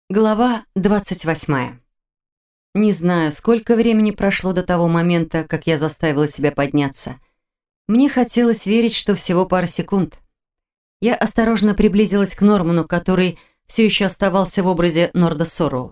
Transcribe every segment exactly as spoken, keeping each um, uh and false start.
Глава двадцать восьмая. Не знаю, сколько времени прошло до того момента, как я заставила себя подняться. Мне хотелось верить, что всего пара секунд. Я осторожно приблизилась к Норману, который все еще оставался в образе Норда Сорроу.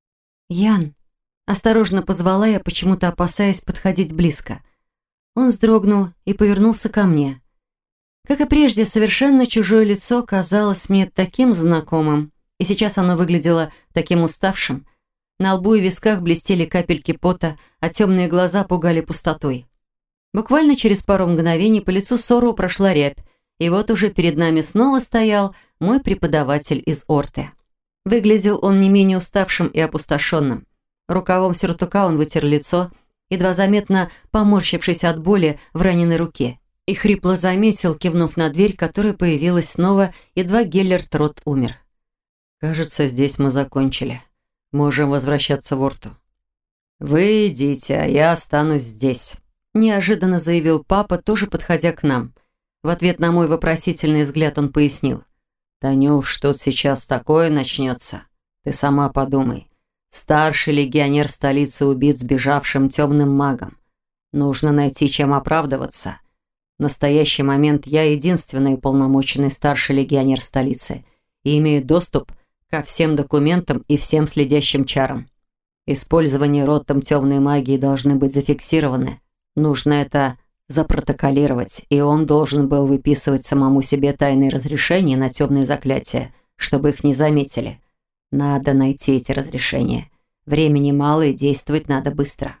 «Ян», — осторожно позвала я, почему-то опасаясь подходить близко. Он вздрогнул и повернулся ко мне. Как и прежде, совершенно чужое лицо казалось мне таким знакомым. И сейчас оно выглядело таким уставшим. На лбу и висках блестели капельки пота, а темные глаза пугали пустотой. Буквально через пару мгновений по лицу Сорроу прошла рябь, и вот уже перед нами снова стоял мой преподаватель из Орте. Выглядел он не менее уставшим и опустошенным. Рукавом сюртука он вытер лицо, едва заметно поморщившись от боли в раненой руке, и хрипло заметил, кивнув на дверь, которая появилась снова, едва Геллерт Рот умер. «Кажется, здесь мы закончили. Можем возвращаться в Орту». «Вы идите, а я останусь здесь», – неожиданно заявил папа, тоже подходя к нам. В ответ на мой вопросительный взгляд он пояснил. «Танюш, что сейчас такое начнется? Ты сама подумай. Старший легионер столицы убит сбежавшим темным магом. Нужно найти, чем оправдываться. В настоящий момент я единственный уполномоченный старший легионер столицы и имею доступ ко всем документам и всем следящим чарам. Использование ротом темной магии должны быть зафиксированы. Нужно это запротоколировать, и он должен был выписывать самому себе тайные разрешения на темные заклятия, чтобы их не заметили. Надо найти эти разрешения. Времени мало, и действовать надо быстро».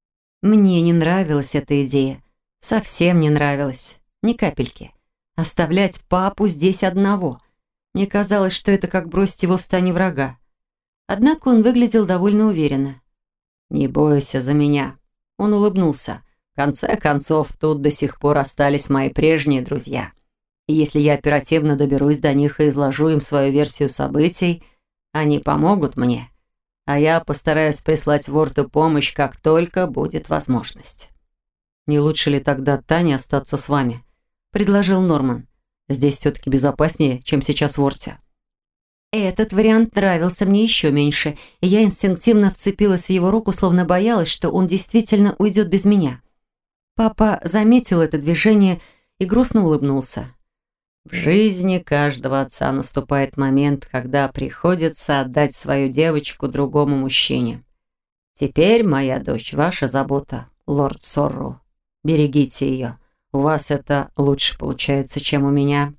Мне не нравилась эта идея. Совсем не нравилась. Ни капельки. Оставлять папу здесь одного. Мне казалось, что это как бросить его в стане врага. Однако он выглядел довольно уверенно. «Не бойся за меня». Он улыбнулся. «В конце концов, тут до сих пор остались мои прежние друзья. И если я оперативно доберусь до них и изложу им свою версию событий, они помогут мне. А я постараюсь прислать в Орту помощь, как только будет возможность». «Не лучше ли тогда Тане остаться с вами?» – предложил Норман. «Здесь все-таки безопаснее, чем сейчас в Орте». Этот вариант нравился мне еще меньше, и я инстинктивно вцепилась в его руку, словно боялась, что он действительно уйдет без меня. Папа заметил это движение и грустно улыбнулся. «В жизни каждого отца наступает момент, когда приходится отдать свою девочку другому мужчине. Теперь моя дочь – ваша забота, лорд Сорроу. Берегите ее. У вас это лучше получается, чем у меня».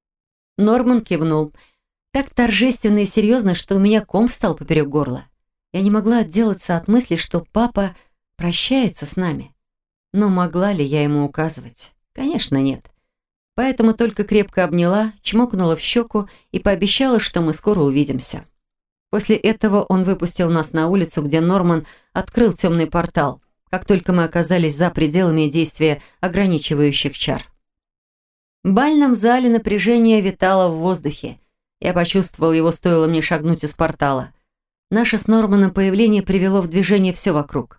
Норман кивнул. Так торжественно и серьезно, что у меня ком встал поперек горла. Я не могла отделаться от мысли, что папа прощается с нами. Но могла ли я ему указывать? Конечно, нет. Поэтому только крепко обняла, чмокнула в щеку и пообещала, что мы скоро увидимся. После этого он выпустил нас на улицу, где Норман открыл темный портал, как только мы оказались за пределами действия ограничивающих чар. В бальном зале напряжение витало в воздухе. Я почувствовал его, стоило мне шагнуть из портала. Наше с Норманом появление привело в движение все вокруг.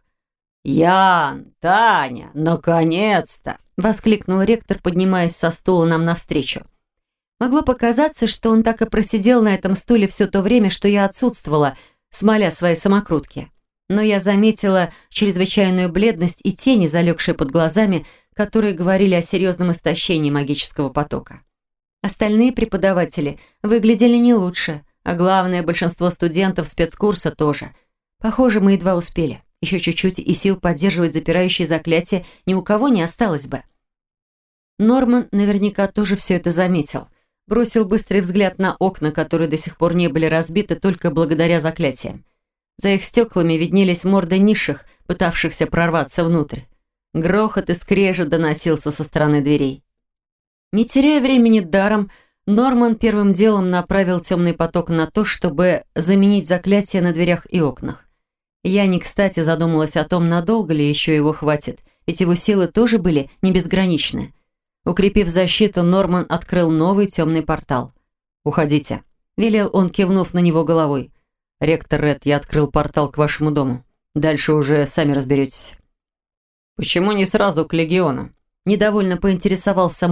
«Ян, Таня, наконец-то!» — воскликнул ректор, поднимаясь со стула нам навстречу. Могло показаться, что он так и просидел на этом стуле все то время, что я отсутствовала, смоля свои самокрутки. Но я заметила чрезвычайную бледность и тени, залегшие под глазами, которые говорили о серьезном истощении магического потока. Остальные преподаватели выглядели не лучше, а главное, большинство студентов спецкурса тоже. Похоже, мы едва успели. Еще чуть-чуть, и сил поддерживать запирающие заклятия ни у кого не осталось бы. Норман наверняка тоже все это заметил. Бросил быстрый взгляд на окна, которые до сих пор не были разбиты только благодаря заклятиям. За их стеклами виднелись морды низших, пытавшихся прорваться внутрь. Грохот и скрежет доносился со стороны дверей. Не теряя времени даром, Норман первым делом направил темный поток на то, чтобы заменить заклятия на дверях и окнах. Я не кстати задумалась о том, надолго ли еще его хватит, ведь его силы тоже были не безграничны. Укрепив защиту, Норман открыл новый темный портал. «Уходите», — велел он, кивнув на него головой. «Ректор Ред, я открыл портал к вашему дому. Дальше уже сами разберетесь». «Почему не сразу к легиону?» Недовольно поинтересовался Мор,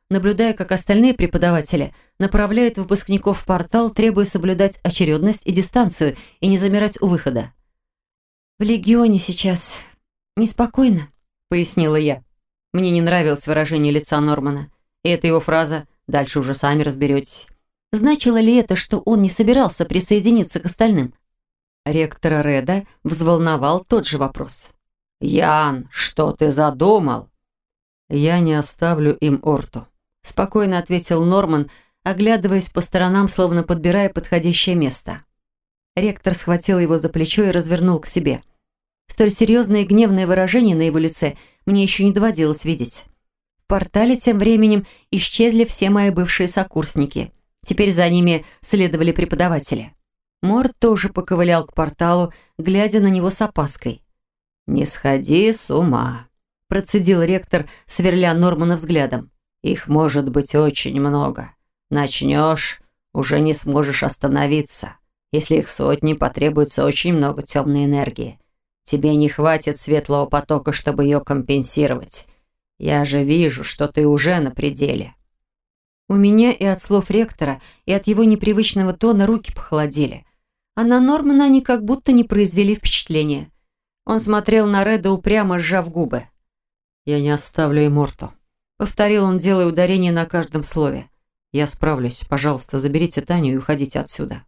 наблюдая, как остальные преподаватели направляют выпускников в портал, требуя соблюдать очередность и дистанцию и не замирать у выхода. «В Легионе сейчас неспокойно», — пояснила я. Мне не нравилось выражение лица Нормана. И эта его фраза «дальше уже сами разберетесь». Значило ли это, что он не собирался присоединиться к остальным? Ректора Реда взволновал тот же вопрос. «Ян, что ты задумал?» «Я не оставлю им Орту», — спокойно ответил Норман, оглядываясь по сторонам, словно подбирая подходящее место. Ректор схватил его за плечо и развернул к себе. Столь серьезное и гневное выражение на его лице мне еще не доводилось видеть. В портале тем временем исчезли все мои бывшие сокурсники. Теперь за ними следовали преподаватели. Морд тоже поковылял к порталу, глядя на него с опаской. «Не сходи с ума», – процедил ректор, сверля Нормана взглядом. «Их может быть очень много. Начнешь, уже не сможешь остановиться. Если их сотни, потребуется очень много темной энергии. Тебе не хватит светлого потока, чтобы ее компенсировать. Я же вижу, что ты уже на пределе». У меня и от слов ректора, и от его непривычного тона руки похолодели. А на Нормана они как будто не произвели впечатления. Он смотрел на Реда, упрямо сжав губы. «Я не оставлю им Орту», — повторил он, делая ударение на каждом слове. «Я справлюсь. Пожалуйста, заберите Таню и уходите отсюда».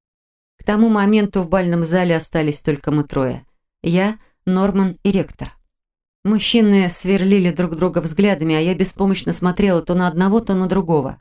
К тому моменту в бальном зале остались только мы трое. Я, Норман и ректор. Мужчины сверлили друг друга взглядами, а я беспомощно смотрела то на одного, то на другого.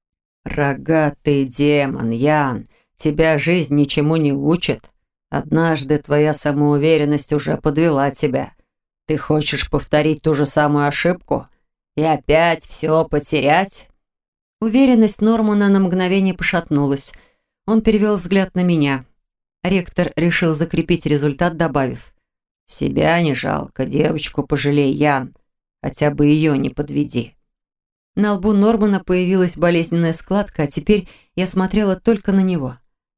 «Рогатый демон, Ян, тебя жизнь ничему не учит. Однажды твоя самоуверенность уже подвела тебя. Ты хочешь повторить ту же самую ошибку? И опять все потерять?» Уверенность Нормана на мгновение пошатнулась. Он перевел взгляд на меня. Ректор решил закрепить результат, добавив: «Себя не жалко, девочку пожалей, Ян. Хотя бы ее не подведи». На лбу Нормана появилась болезненная складка, а теперь я смотрела только на него.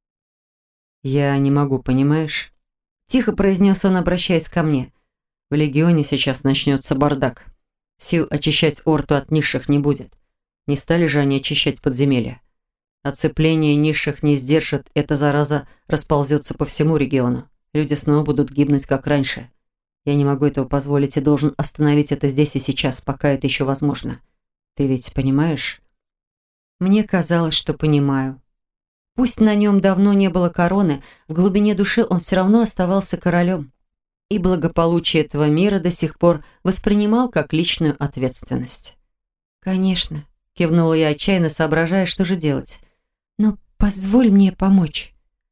«Я не могу, понимаешь?» Тихо произнес он, обращаясь ко мне. «В Легионе сейчас начнется бардак. Сил очищать Орту от низших не будет. Не стали же они очищать подземелья. Оцепление низших не сдержит, эта зараза расползется по всему региону. Люди снова будут гибнуть, как раньше. Я не могу этого позволить и должен остановить это здесь и сейчас, пока это еще возможно. Ты ведь понимаешь?» Мне казалось, что понимаю. Пусть на нем давно не было короны, в глубине души он все равно оставался королем. И благополучие этого мира до сих пор воспринимал как личную ответственность. «Конечно», — кивнула я, отчаянно соображая, что же делать. «Но позволь мне помочь».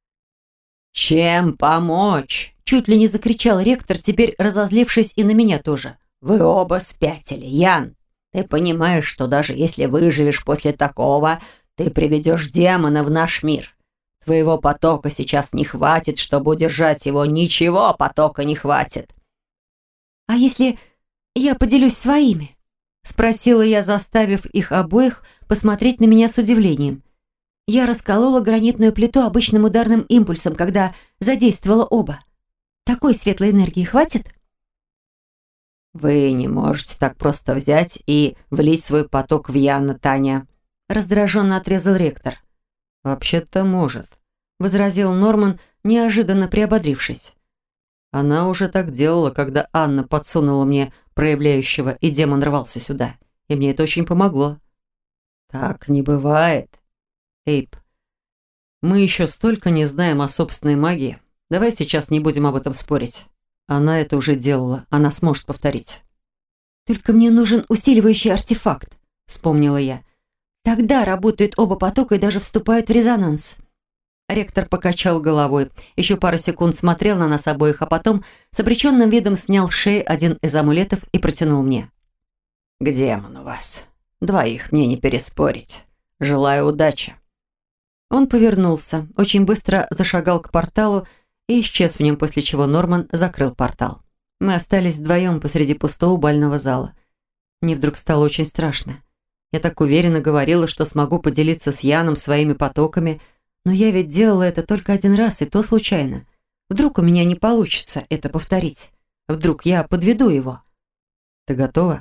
«Чем помочь?» – чуть ли не закричал ректор, теперь разозлившись и на меня тоже. «Вы оба спятили, Ян. Ты понимаешь, что даже если выживешь после такого, ты приведешь демона в наш мир. Твоего потока сейчас не хватит, чтобы удержать его. Ничего потока не хватит». «А если я поделюсь своими?» – спросила я, заставив их обоих посмотреть на меня с удивлением. Я расколола гранитную плиту обычным ударным импульсом, когда задействовала оба. Такой светлой энергии хватит? «Вы не можете так просто взять и влить свой поток в Яна, Таня», — раздраженно отрезал ректор. «Вообще-то может», — возразил Норман, неожиданно приободрившись. «Она уже так делала, когда Анна подсунула мне проявляющего, и демон рвался сюда. И мне это очень помогло». «Так не бывает». «Эйп, мы еще столько не знаем о собственной магии. Давай сейчас не будем об этом спорить. Она это уже делала, она сможет повторить». «Только мне нужен усиливающий артефакт», — вспомнила я. «Тогда работают оба потока и даже вступают в резонанс». Ректор покачал головой, еще пару секунд смотрел на нас обоих, а потом с обреченным видом снял с шеи один из амулетов и протянул мне. «К демону вас. Двоих мне не переспорить. Желаю удачи». Он повернулся, очень быстро зашагал к порталу и исчез в нем, после чего Норман закрыл портал. Мы остались вдвоем посреди пустого бального зала. Мне вдруг стало очень страшно. Я так уверенно говорила, что смогу поделиться с Яном своими потоками, но я ведь делала это только один раз, и то случайно. Вдруг у меня не получится это повторить. Вдруг я подведу его. «Ты готова?» –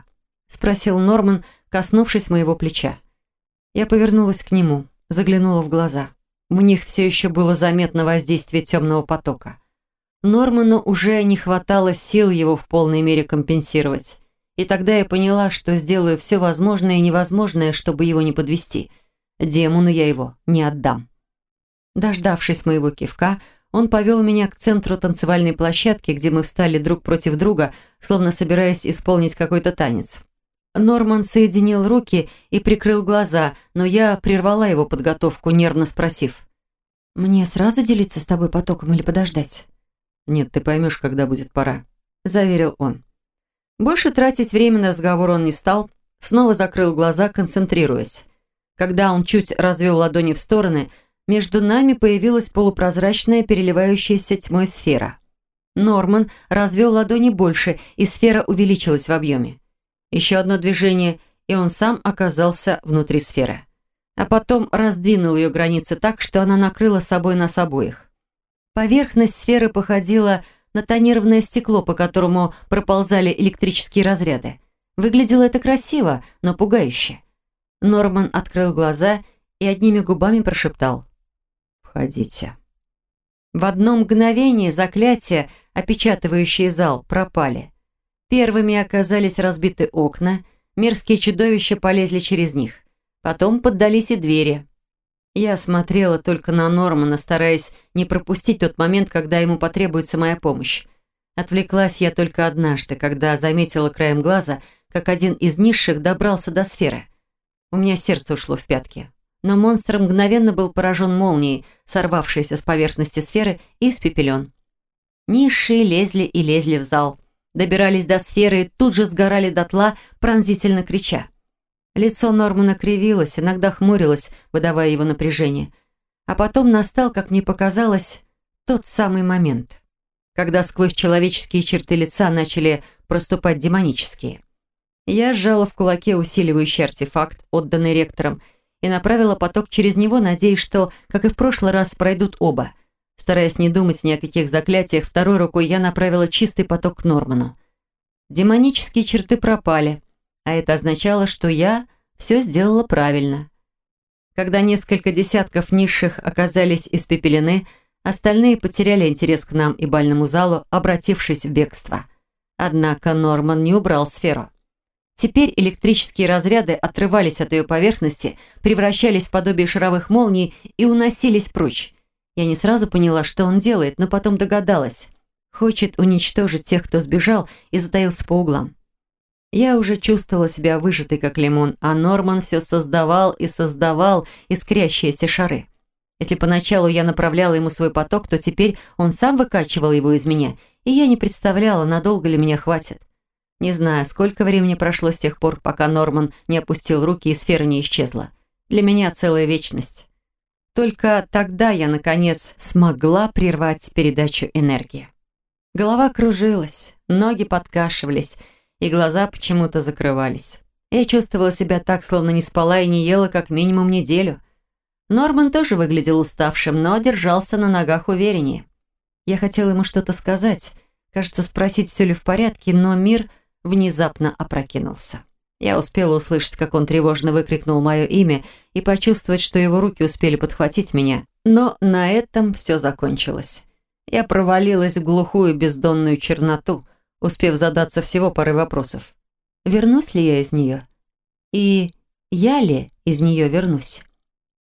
спросил Норман, коснувшись моего плеча. Я повернулась к нему, заглянула в глаза. В них все еще было заметно воздействие темного потока. Норману уже не хватало сил его в полной мере компенсировать. И тогда я поняла, что сделаю все возможное и невозможное, чтобы его не подвести. Демону я его не отдам. Дождавшись моего кивка, он повел меня к центру танцевальной площадки, где мы встали друг против друга, словно собираясь исполнить какой-то танец. Норман соединил руки и прикрыл глаза, но я прервала его подготовку, нервно спросив: «Мне сразу делиться с тобой потоком или подождать?» «Нет, ты поймешь, когда будет пора», – заверил он. Больше тратить время на разговор он не стал, снова закрыл глаза, концентрируясь. Когда он чуть развел ладони в стороны, между нами появилась полупрозрачная, переливающаяся тьмой сфера. Норман развел ладони больше, и сфера увеличилась в объеме. Еще одно движение, и он сам оказался внутри сферы. А потом раздвинул ее границы так, что она накрыла собой нас обоих. Поверхность сферы походила на тонированное стекло, по которому проползали электрические разряды. Выглядело это красиво, но пугающе. Норман открыл глаза и одними губами прошептал: «Входите». В одно мгновение заклятия, опечатывающие зал, пропали. Первыми оказались разбиты окна, мерзкие чудовища полезли через них. Потом поддались и двери. Я смотрела только на Нормана, стараясь не пропустить тот момент, когда ему потребуется моя помощь. Отвлеклась я только однажды, когда заметила краем глаза, как один из низших добрался до сферы. У меня сердце ушло в пятки. Но монстр мгновенно был поражен молнией, сорвавшейся с поверхности сферы, и испепелен. Низшие лезли и лезли в зал, добирались до сферы и тут же сгорали дотла, пронзительно крича. Лицо Нормана кривилось, иногда хмурилось, выдавая его напряжение. А потом настал, как мне показалось, тот самый момент, когда сквозь человеческие черты лица начали проступать демонические. Я сжала в кулаке усиливающий артефакт, отданный ректором, и направила поток через него, надеясь, что, как и в прошлый раз, пройдут оба. Стараясь не думать ни о каких заклятиях, второй рукой я направила чистый поток к Норману. Демонические черты пропали, а это означало, что я все сделала правильно. Когда несколько десятков низших оказались испепелены, остальные потеряли интерес к нам и бальному залу, обратившись в бегство. Однако Норман не убрал сферу. Теперь электрические разряды отрывались от ее поверхности, превращались в подобие шаровых молний и уносились прочь. Я не сразу поняла, что он делает, но потом догадалась. Хочет уничтожить тех, кто сбежал и затаился по углам. Я уже чувствовала себя выжатой, как лимон, а Норман все создавал и создавал искрящиеся шары. Если поначалу я направляла ему свой поток, то теперь он сам выкачивал его из меня, и я не представляла, надолго ли меня хватит. Не знаю, сколько времени прошло с тех пор, пока Норман не опустил руки и сфера не исчезла. Для меня целая вечность. Только тогда я, наконец, смогла прервать передачу энергии. Голова кружилась, ноги подкашивались, и глаза почему-то закрывались. Я чувствовала себя так, словно не спала и не ела как минимум неделю. Норман тоже выглядел уставшим, но держался на ногах увереннее. Я хотела ему что-то сказать, кажется, спросить, все ли в порядке, но мир внезапно опрокинулся. Я успела услышать, как он тревожно выкрикнул мое имя и почувствовать, что его руки успели подхватить меня. Но на этом все закончилось. Я провалилась в глухую бездонную черноту, успев задаться всего парой вопросов. Вернусь ли я из нее? И я ли из нее вернусь?